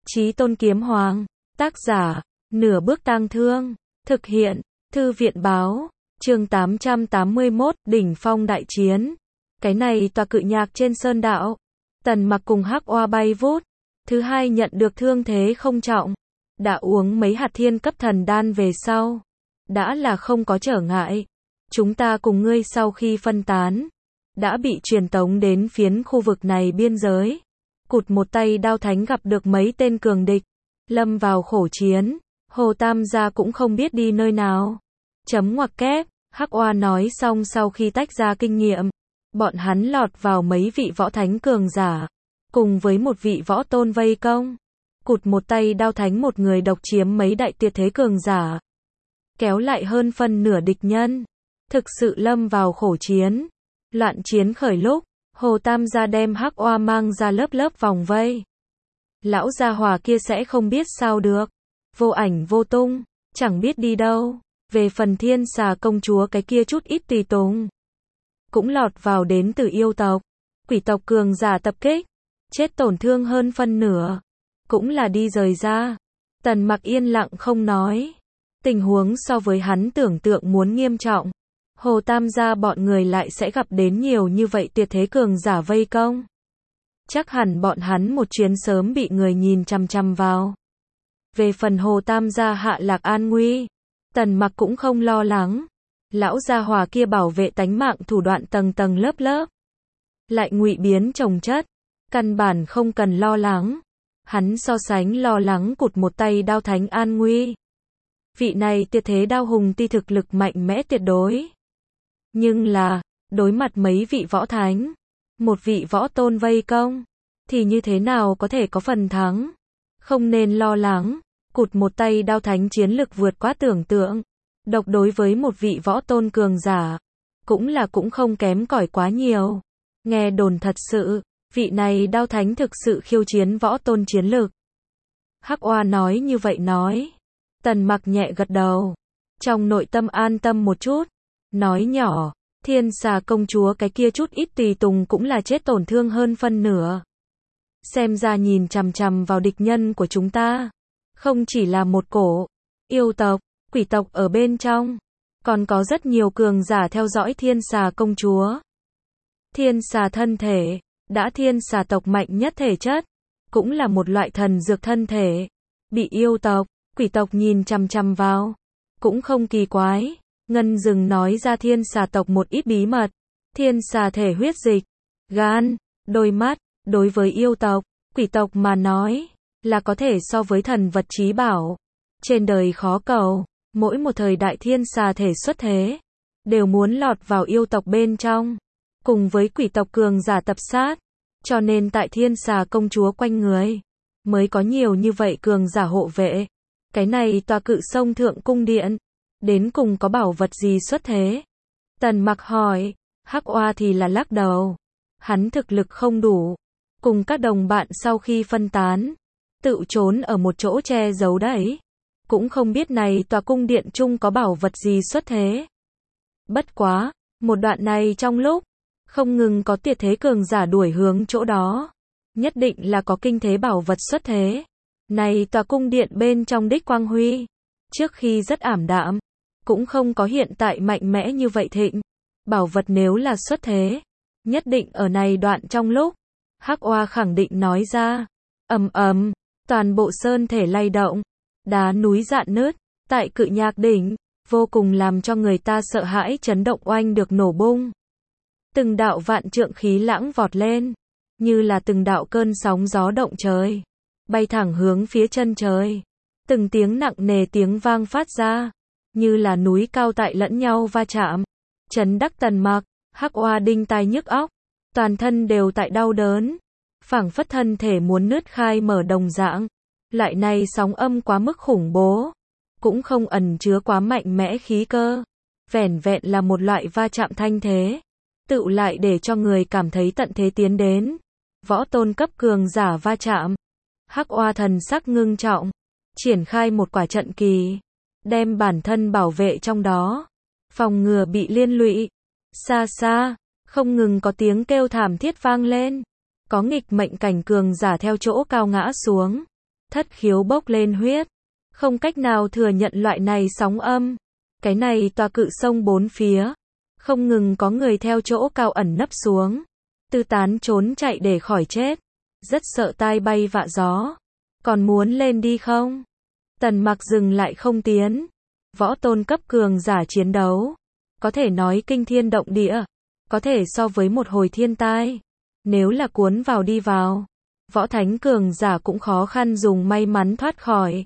Chí Tôn Kiếm Hoàng, tác giả, Nửa Bước Tang Thương, thực hiện, Thư viện báo, chương 881, đỉnh phong đại chiến. Cái này tòa cự nhạc trên sơn đạo. Tần Mặc cùng Hắc Oa bay vút. Thứ hai nhận được thương thế không trọng. Đã uống mấy hạt thiên cấp thần đan về sau. Đã là không có trở ngại. Chúng ta cùng ngươi sau khi phân tán. Đã bị truyền tống đến phiến khu vực này biên giới. Cụt một tay đao thánh gặp được mấy tên cường địch. Lâm vào khổ chiến. Hồ Tam gia cũng không biết đi nơi nào. Chấm ngoặc kép. Hắc Oa nói xong sau khi tách ra kinh nghiệm. Bọn hắn lọt vào mấy vị võ thánh cường giả. Cùng với một vị võ tôn vây công. Cụt một tay đao thánh một người độc chiếm mấy đại tuyệt thế cường giả. Kéo lại hơn phân nửa địch nhân. Thực sự lâm vào khổ chiến. Loạn chiến khởi lúc. Hồ Tam gia đem Hắc Oa mang ra lớp lớp vòng vây. Lão gia hỏa kia sẽ không biết sao được. Vô ảnh vô tung. Chẳng biết đi đâu. Về phần Thiên Xà công chúa cái kia chút ít tùy tùng. Cũng lọt vào đến từ yêu tộc. Quỷ tộc cường giả tập kích. Chết tổn thương hơn phân nửa. Cũng là đi rời ra. Tần Mặc yên lặng không nói. Tình huống so với hắn tưởng tượng muốn nghiêm trọng. Hồ Tam gia bọn người lại sẽ gặp đến nhiều như vậy tuyệt thế cường giả vây công. Chắc hẳn bọn hắn một chuyến sớm bị người nhìn chằm chằm vào. Về phần Hồ Tam gia hạ lạc an nguy. Tần Mặc cũng không lo lắng. Lão gia hỏa kia bảo vệ tánh mạng thủ đoạn tầng tầng lớp lớp. Lại ngụy biến chồng chất. Căn bản không cần lo lắng. Hắn so sánh lo lắng cụt một tay đao thánh an nguy. Vị này tuyệt thế đao hùng ti thực lực mạnh mẽ tuyệt đối. Nhưng là, đối mặt mấy vị võ thánh, một vị võ tôn vây công, thì như thế nào có thể có phần thắng? Không nên lo lắng, cụt một tay đao thánh chiến lực vượt quá tưởng tượng. Độc đối với một vị võ tôn cường giả, cũng không kém cỏi quá nhiều. Nghe đồn thật sự, vị này đao thánh thực sự khiêu chiến võ tôn chiến lực. Hắc Oa nói như vậy nói. Tần Mặc nhẹ gật đầu. Trong nội tâm an tâm một chút. Nói nhỏ, Thiên Xà công chúa cái kia chút ít tùy tùng cũng là chết tổn thương hơn phân nửa. Xem ra nhìn chằm chằm vào địch nhân của chúng ta. Không chỉ là một cổ, yêu tộc, quỷ tộc ở bên trong. Còn có rất nhiều cường giả theo dõi Thiên Xà công chúa. Thiên Xà thân thể, đã Thiên Xà tộc mạnh nhất thể chất. Cũng là một loại thần dược thân thể. Bị yêu tộc, quỷ tộc nhìn chằm chằm vào. Cũng không kỳ quái. Ngân Dừng nói ra Thiên Xà tộc một ít bí mật. Thiên Xà thể huyết dịch, gan, đôi mắt, đối với yêu tộc, quỷ tộc mà nói, là có thể so với thần vật chí bảo. Trên đời khó cầu, mỗi một thời đại Thiên Xà thể xuất thế, đều muốn lọt vào yêu tộc bên trong, cùng với quỷ tộc cường giả tập sát. Cho nên tại Thiên Xà công chúa quanh người, mới có nhiều như vậy cường giả hộ vệ. Cái này tòa cự sông thượng cung điện. Đến cùng có bảo vật gì xuất thế? Tần Mặc hỏi. Hắc Oa thì là lắc đầu. Hắn thực lực không đủ. Cùng các đồng bạn sau khi phân tán, tự trốn ở một chỗ che giấu đấy. Cũng không biết này tòa cung điện chung có bảo vật gì xuất thế. Bất quá, một đoạn này trong lúc, không ngừng có tuyệt thế cường giả đuổi hướng chỗ đó. Nhất định là có kinh thế bảo vật xuất thế. Này tòa cung điện bên trong đích quang huy. Trước khi rất ảm đạm. Cũng không có hiện tại mạnh mẽ như vậy thịnh. Bảo vật nếu là xuất thế, nhất định ở này đoạn trong lúc. Hắc Oa khẳng định nói ra. Ầm ầm, toàn bộ sơn thể lay động. Đá núi rạn nứt. Tại cự nhạc đỉnh, vô cùng làm cho người ta sợ hãi chấn động oanh được nổ bung. Từng đạo vạn trượng khí lãng vọt lên. Như là từng đạo cơn sóng gió động trời. Bay thẳng hướng phía chân trời. Từng tiếng nặng nề tiếng vang phát ra. Như là núi cao tại lẫn nhau va chạm. Chấn đắc Tần Mặc, Hắc Oa đinh tai nhức óc. Toàn thân đều tại đau đớn. Phảng phất thân thể muốn nứt khai mở đồng dạng. Lại này sóng âm quá mức khủng bố. Cũng không ẩn chứa quá mạnh mẽ khí cơ. Vẻn vẹn là một loại va chạm thanh thế. Tựu lại để cho người cảm thấy tận thế tiến đến. Võ tôn cấp cường giả va chạm. Hắc Oa thần sắc ngưng trọng. Triển khai một quả trận kỳ. Đem bản thân bảo vệ trong đó. Phòng ngừa bị liên lụy. Xa xa, không ngừng có tiếng kêu thảm thiết vang lên. Có nghịch mệnh cảnh cường giả theo chỗ cao ngã xuống. thất khiếu bốc lên huyết, không cách nào thừa nhận loại này sóng âm. Cái này tòa cự sông bốn phía, không ngừng có người theo chỗ cao ẩn nấp xuống, tư tán trốn chạy để khỏi chết, rất sợ tai bay vạ gió. Còn muốn lên đi không? Tần Mặc dừng lại không tiến. Võ tôn cấp cường giả chiến đấu, có thể nói kinh thiên động địa, có thể so với một hồi thiên tai. Nếu là cuốn vào đi vào, võ thánh cường giả cũng khó khăn dùng may mắn thoát khỏi.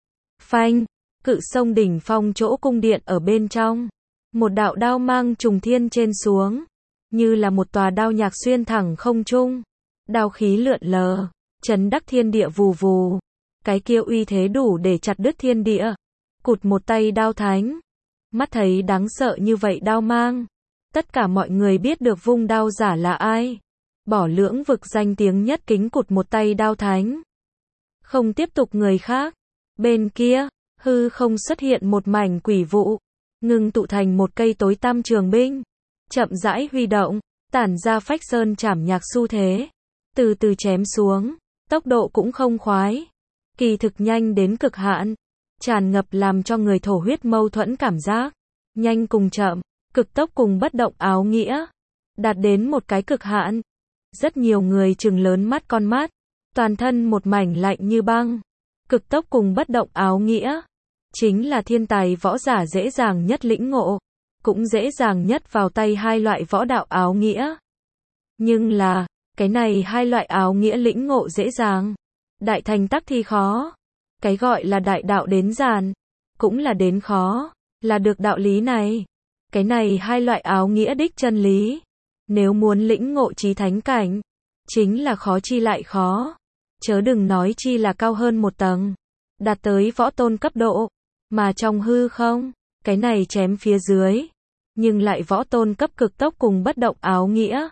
Phanh, cự sông đỉnh phong chỗ cung điện ở bên trong, một đạo đao mang trùng thiên trên xuống, như là một tòa đao nhạc xuyên thẳng không trung, đao khí lượn lờ, chấn đắc thiên địa vù vù. Cái kia uy thế đủ để chặt đứt thiên địa. Cụt một tay đao thánh. Mắt thấy đáng sợ như vậy đao mang, tất cả mọi người biết được vung đao giả là ai. Bỏ lưỡng vực danh tiếng nhất kính cụt một tay đao thánh. Không tiếp tục người khác. Bên kia, hư không xuất hiện một mảnh quỷ vụ, ngưng tụ thành một cây tối tăm trường binh, chậm rãi huy động, tản ra phách sơn chảm nhạc xu thế, từ từ chém xuống, tốc độ cũng không khoái, kỳ thực nhanh đến cực hạn, tràn ngập làm cho người thổ huyết mâu thuẫn cảm giác, nhanh cùng chậm, cực tốc cùng bất động áo nghĩa, đạt đến một cái cực hạn. Rất nhiều người trừng lớn mắt con mắt, toàn thân một mảnh lạnh như băng. Cực tốc cùng bất động áo nghĩa, chính là thiên tài võ giả dễ dàng nhất lĩnh ngộ, cũng dễ dàng nhất vào tay hai loại võ đạo áo nghĩa. Nhưng là, cái này hai loại áo nghĩa lĩnh ngộ dễ dàng, đại thành tắc thì khó. Cái gọi là đại đạo đến giàn, cũng là đến khó, là được đạo lý này. Cái này hai loại áo nghĩa đích chân lý, nếu muốn lĩnh ngộ chí thánh cảnh, chính là khó chi lại khó. Chớ đừng nói chi là cao hơn một tầng, đạt tới võ tôn cấp độ, mà trong hư không, cái này chém phía dưới, nhưng lại võ tôn cấp cực tốc cùng bất động áo nghĩa.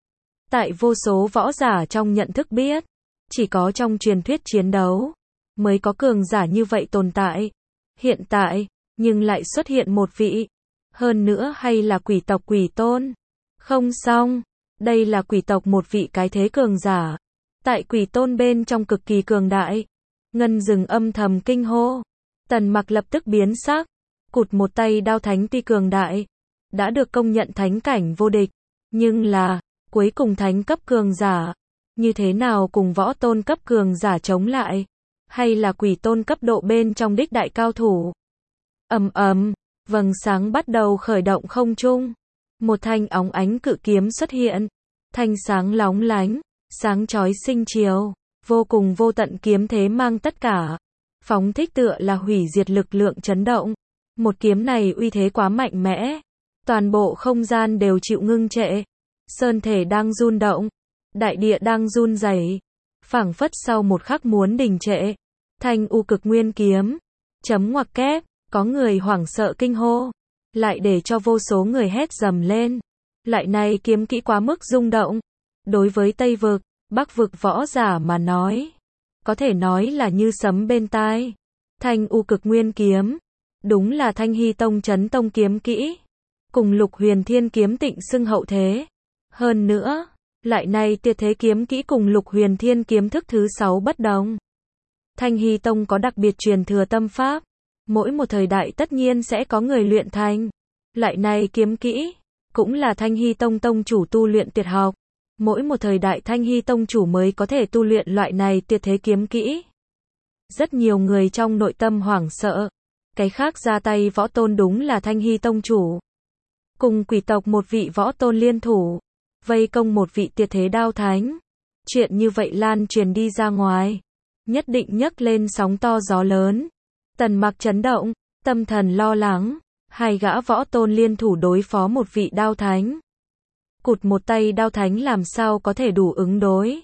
Tại vô số võ giả trong nhận thức biết, chỉ có trong truyền thuyết chiến đấu, mới có cường giả như vậy tồn tại. Hiện tại, nhưng lại xuất hiện một vị, hơn nữa hay là quỷ tộc quỷ tôn. Không xong, đây là quỷ tộc một vị cái thế cường giả. Tại quỷ tôn bên trong cực kỳ cường đại. Ngân Dừng âm thầm kinh hô. Tần Mặc lập tức biến sắc. Cụt một tay đao thánh tuy cường đại, đã được công nhận thánh cảnh vô địch. Nhưng là, cuối cùng thánh cấp cường giả, như thế nào cùng võ tôn cấp cường giả chống lại? Hay là quỷ tôn cấp độ bên trong đích đại cao thủ? Ầm ầm, vầng sáng bắt đầu khởi động không trung. Một thanh óng ánh cự kiếm xuất hiện. Thanh sáng lóng lánh, sáng chói sinh chiếu, vô cùng vô tận kiếm thế mang tất cả. Phóng thích tựa là hủy diệt lực lượng chấn động. Một kiếm này uy thế quá mạnh mẽ. Toàn bộ không gian đều chịu ngưng trệ. Sơn thể đang run động. Đại địa đang run rẩy. Phảng phất sau một khắc muốn đình trệ. Thanh u cực nguyên kiếm. Chấm ngoặc kép. Có người hoảng sợ kinh hô. Lại để cho vô số người hét dầm lên. Lại này kiếm kỹ quá mức rung động. Đối với Tây vực, Bắc vực võ giả mà nói, có thể nói là như sấm bên tai. Thanh u cực nguyên kiếm, đúng là Thanh Hy Tông chấn tông kiếm kỹ, cùng Lục Huyền Thiên kiếm tịnh xưng hậu thế. Hơn nữa, lại này tuyệt thế kiếm kỹ cùng Lục Huyền Thiên kiếm thức thứ 6 bất đồng. Thanh Hy Tông có đặc biệt truyền thừa tâm pháp, mỗi một thời đại tất nhiên sẽ có người luyện thành. Lại này kiếm kỹ, cũng là Thanh Hy Tông tông chủ tu luyện tuyệt học. Mỗi một thời đại Thanh Hy Tông chủ mới có thể tu luyện loại này tuyệt thế kiếm kỹ. Rất nhiều người trong nội tâm hoảng sợ. Cái khác ra tay võ tôn đúng là Thanh Hy Tông chủ. Cùng quỷ tộc một vị võ tôn liên thủ, vây công một vị tuyệt thế đao thánh. Chuyện như vậy lan truyền đi ra ngoài, nhất định nhấc lên sóng to gió lớn. Tần Mặc chấn động, tâm thần lo lắng. Hai gã võ tôn liên thủ đối phó một vị đao thánh. Cụt một tay đao thánh làm sao có thể đủ ứng đối.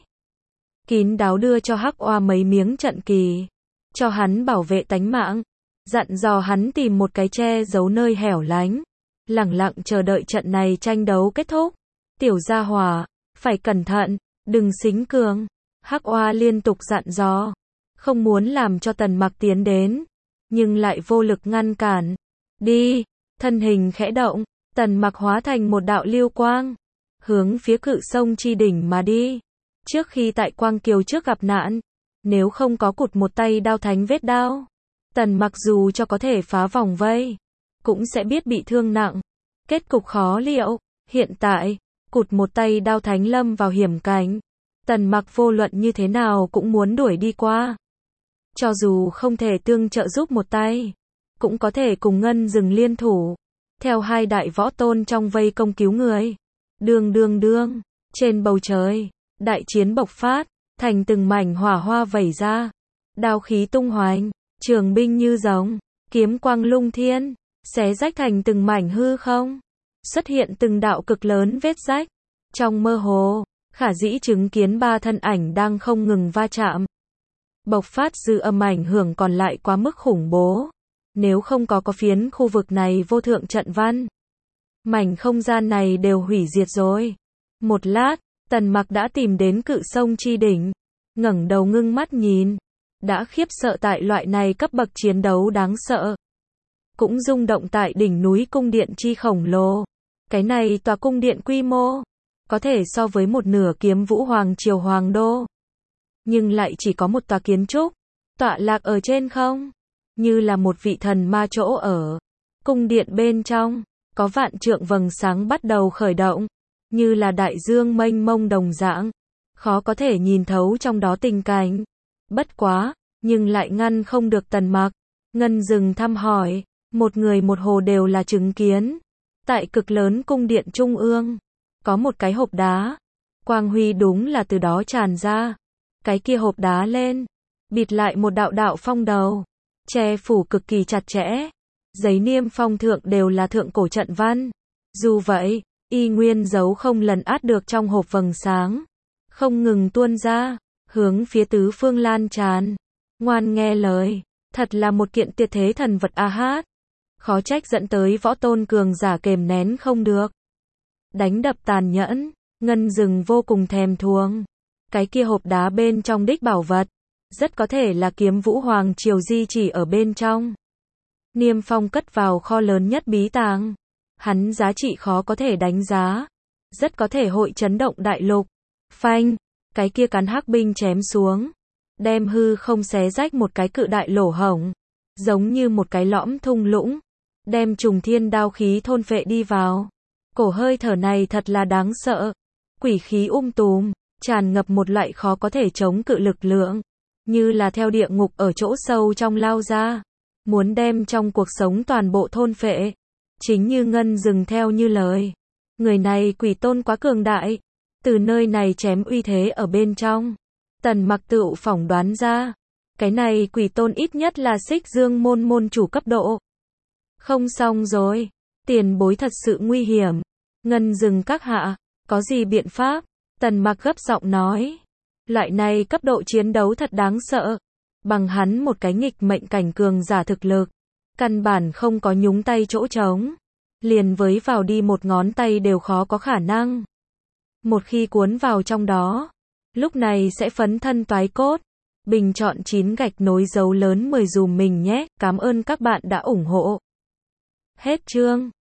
Kín đáo đưa cho Hắc Oa mấy miếng trận kỳ, cho hắn bảo vệ tánh mạng, dặn dò hắn tìm một cái che giấu nơi hẻo lánh, lẳng lặng chờ đợi trận này tranh đấu kết thúc. Tiểu gia hỏa, phải cẩn thận, đừng xính cường. Hắc Oa liên tục dặn dò, không muốn làm cho Tần Mặc tiến đến, nhưng lại vô lực ngăn cản. Đi, thân hình khẽ động, Tần Mặc hóa thành một đạo lưu quang, hướng phía cự sông chi đỉnh mà đi. Trước khi tại Quang Kiều trước gặp nạn, Nếu không có cụt một tay đao thánh vết đao, Tần Mặc dù cho có thể phá vòng vây, cũng sẽ biết bị thương nặng. Kết cục khó liệu. Hiện tại, cụt một tay đao thánh lâm vào hiểm cảnh. Tần Mặc vô luận như thế nào cũng muốn đuổi đi qua. Cho dù không thể tương trợ giúp một tay, cũng có thể cùng Ngân Dừng liên thủ. Theo hai đại võ tôn trong vây công cứu người. Đương. Trên bầu trời, đại chiến bộc phát, thành từng mảnh hỏa hoa vẩy ra. Đao khí tung hoành, trường binh như rồng, kiếm quang lung thiên, xé rách thành từng mảnh hư không. Xuất hiện từng đạo cực lớn vết rách. Trong mơ hồ, Khả Dĩ chứng kiến ba thân ảnh đang không ngừng va chạm. Bộc phát dư âm ảnh hưởng còn lại quá mức khủng bố. Nếu không có phiến khu vực này vô thượng trận văn, mảnh không gian này đều hủy diệt rồi. Một lát, Tần Mặc đã tìm đến Cự Sông chi đỉnh, ngẩng đầu ngưng mắt nhìn, đã khiếp sợ tại loại này cấp bậc chiến đấu đáng sợ. Cũng rung động tại đỉnh núi cung điện chi khổng lồ. Cái này tòa cung điện quy mô, có thể so với một nửa Kiếm Vũ Hoàng triều Hoàng đô. Nhưng lại chỉ có một tòa kiến trúc, tọa lạc ở trên không, như là một vị thần ma chỗ ở. Cung điện bên trong, có vạn trượng vầng sáng bắt đầu khởi động, như là đại dương mênh mông đồng dạng, khó có thể nhìn thấu trong đó tình cảnh. Bất quá, nhưng lại ngăn không được Tần Mặc. Ngân Dừng thăm hỏi, một người một hồ đều là chứng kiến. Tại cực lớn cung điện trung ương, có một cái hộp đá, quang huy đúng là từ đó tràn ra. Cái kia hộp đá lên, bịt lại một đạo đạo phong đầu, che phủ cực kỳ chặt chẽ. Giấy niêm phong thượng đều là thượng cổ trận văn. Dù vậy, y nguyên dấu không lần át được trong hộp vầng sáng, không ngừng tuôn ra, hướng phía tứ phương lan tràn. Ngoan nghe lời, thật là một kiện tuyệt thế thần vật a hát. Khó trách dẫn tới võ tôn cường giả kềm nén không được. Đánh đập tàn nhẫn, Ngân Dừng vô cùng thèm thuồng. Cái kia hộp đá bên trong đích bảo vật, rất có thể là Kiếm Vũ Hoàng triều di chỉ ở bên trong. Niêm phong cất vào kho lớn nhất bí tàng. Hắn giá trị khó có thể đánh giá, rất có thể hội chấn động đại lục. Phanh, cái kia cán hắc binh chém xuống, đem hư không xé rách một cái cự đại lỗ hổng, giống như một cái lõm thung lũng, đem trùng thiên đao khí thôn phệ đi vào. Cổ hơi thở này thật là đáng sợ, quỷ khí tùm, tràn ngập một loại khó có thể chống cự lực lượng, như là theo địa ngục ở chỗ sâu trong lao ra, muốn đem trong cuộc sống toàn bộ thôn phệ. Chính như Ngân Dừng theo như lời, người này quỷ tôn quá cường đại, từ nơi này chém uy thế ở bên trong. Tần Mặc tự phỏng đoán ra, cái này quỷ tôn ít nhất là Xích Dương môn môn chủ cấp độ. Không xong rồi, tiền bối thật sự nguy hiểm. Ngân Dừng các hạ, có gì biện pháp? Tần Mặc gấp giọng nói, loại này cấp độ chiến đấu thật đáng sợ, bằng hắn một cái nghịch mệnh cảnh cường giả thực lực, căn bản không có nhúng tay chỗ trống, liền với vào đi một ngón tay đều khó có khả năng. Một khi cuốn vào trong đó, lúc này sẽ phấn thân toái cốt. Bình chọn 9 gạch nối dấu lớn 10 dùm mình nhé, cảm ơn các bạn đã ủng hộ. Hết chương.